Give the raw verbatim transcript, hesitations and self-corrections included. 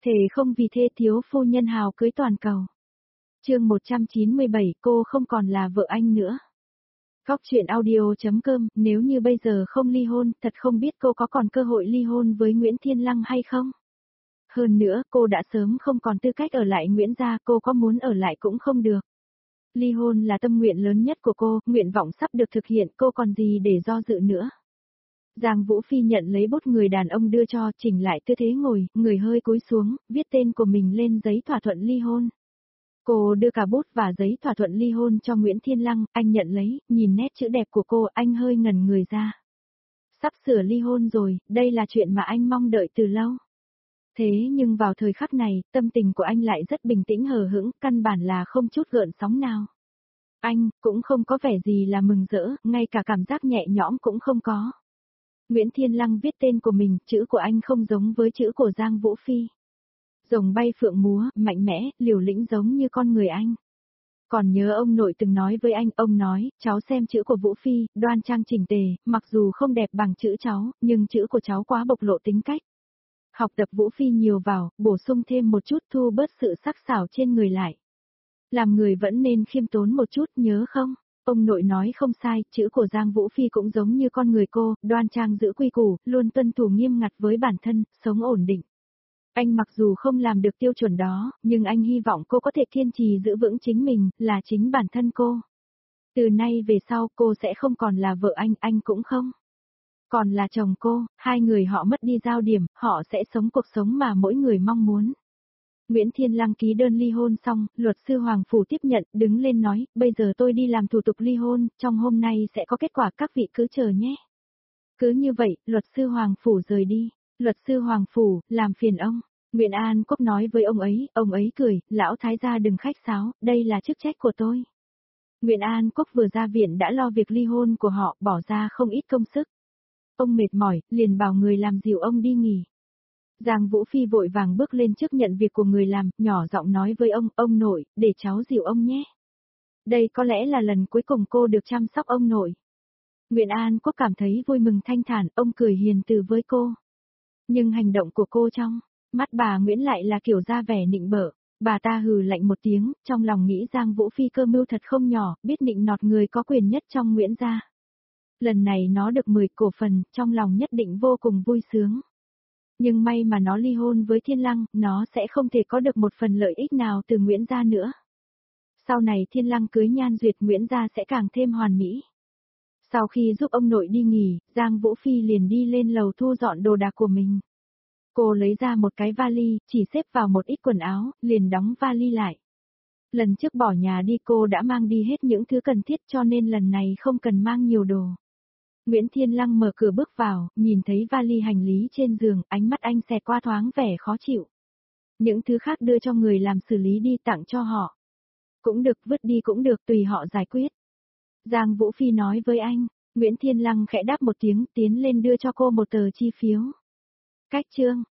Thề không vì thê thiếu phu nhân hào cưới toàn cầu. Chương một trăm chín mươi bảy, cô không còn là vợ anh nữa. Góc truyện audio.com, nếu như bây giờ không ly hôn, thật không biết cô có còn cơ hội ly hôn với Nguyễn Thiên Lăng hay không? Hơn nữa, cô đã sớm không còn tư cách ở lại Nguyễn gia, cô có muốn ở lại cũng không được. Ly hôn là tâm nguyện lớn nhất của cô, nguyện vọng sắp được thực hiện, cô còn gì để do dự nữa. Giang Vũ Phi nhận lấy bút người đàn ông đưa cho, chỉnh lại tư thế ngồi, người hơi cúi xuống, viết tên của mình lên giấy thỏa thuận ly hôn. Cô đưa cả bút và giấy thỏa thuận ly hôn cho Nguyễn Thiên Lăng, anh nhận lấy, nhìn nét chữ đẹp của cô, anh hơi ngẩn người ra. Sắp sửa ly hôn rồi, đây là chuyện mà anh mong đợi từ lâu. Thế nhưng vào thời khắc này, tâm tình của anh lại rất bình tĩnh hờ hững, căn bản là không chút gợn sóng nào. Anh, cũng không có vẻ gì là mừng rỡ, ngay cả cảm giác nhẹ nhõm cũng không có. Nguyễn Thiên Lăng viết tên của mình, chữ của anh không giống với chữ của Giang Vũ Phi. Rồng bay phượng múa, mạnh mẽ, liều lĩnh giống như con người anh. Còn nhớ ông nội từng nói với anh, ông nói, cháu xem chữ của Vũ Phi, đoan trang chỉnh tề, mặc dù không đẹp bằng chữ cháu, nhưng chữ của cháu quá bộc lộ tính cách. Học tập Vũ Phi nhiều vào, bổ sung thêm một chút, thu bớt sự sắc sảo trên người lại. Làm người vẫn nên khiêm tốn một chút, nhớ không? Ông nội nói không sai, chữ của Giang Vũ Phi cũng giống như con người cô, đoan trang giữ quy củ, luôn tuân thủ nghiêm ngặt với bản thân, sống ổn định. Anh mặc dù không làm được tiêu chuẩn đó, nhưng anh hy vọng cô có thể kiên trì giữ vững chính mình, là chính bản thân cô. Từ nay về sau cô sẽ không còn là vợ anh, anh cũng không. Còn là chồng cô, hai người họ mất đi giao điểm, họ sẽ sống cuộc sống mà mỗi người mong muốn. Nguyễn Thiên Lăng ký đơn ly hôn xong, luật sư Hoàng Phủ tiếp nhận, đứng lên nói, bây giờ tôi đi làm thủ tục ly hôn, trong hôm nay sẽ có kết quả, các vị cứ chờ nhé. Cứ như vậy, luật sư Hoàng Phủ rời đi. Luật sư Hoàng Phủ, làm phiền ông. Nguyễn An Quốc nói với ông ấy, ông ấy cười, lão thái gia đừng khách sáo, đây là chức trách của tôi. Nguyễn An Quốc vừa ra viện đã lo việc ly hôn của họ, bỏ ra không ít công sức. Ông mệt mỏi, liền bảo người làm dìu ông đi nghỉ. Giang Vũ Phi vội vàng bước lên trước nhận việc của người làm, nhỏ giọng nói với ông, ông nội, để cháu dìu ông nhé. Đây có lẽ là lần cuối cùng cô được chăm sóc ông nội. Nguyễn An Quốc cảm thấy vui mừng thanh thản, ông cười hiền từ với cô. Nhưng hành động của cô trong mắt bà Nguyễn lại là kiểu ra vẻ nịnh bợ. Bà ta hừ lạnh một tiếng, trong lòng nghĩ Giang Vũ Phi cơ mưu thật không nhỏ, biết nịnh nọt người có quyền nhất trong Nguyễn gia. Lần này nó được mười cổ phần, trong lòng nhất định vô cùng vui sướng. Nhưng may mà nó ly hôn với Thiên Lăng, nó sẽ không thể có được một phần lợi ích nào từ Nguyễn gia nữa. Sau này Thiên Lăng cưới Nhan Duyệt, Nguyễn gia sẽ càng thêm hoàn mỹ. Sau khi giúp ông nội đi nghỉ, Giang Vũ Phi liền đi lên lầu thu dọn đồ đạc của mình. Cô lấy ra một cái vali, chỉ xếp vào một ít quần áo, liền đóng vali lại. Lần trước bỏ nhà đi cô đã mang đi hết những thứ cần thiết cho nên lần này không cần mang nhiều đồ. Nguyễn Thiên Lăng mở cửa bước vào, nhìn thấy vali hành lý trên giường, ánh mắt anh xẹt qua thoáng vẻ khó chịu. Những thứ khác đưa cho người làm xử lý đi, tặng cho họ. Cũng được, vứt đi cũng được, tùy họ giải quyết. Giang Vũ Phi nói với anh. Nguyễn Thiên Lăng khẽ đáp một tiếng, tiến lên đưa cho cô một tờ chi phiếu. Cách chương.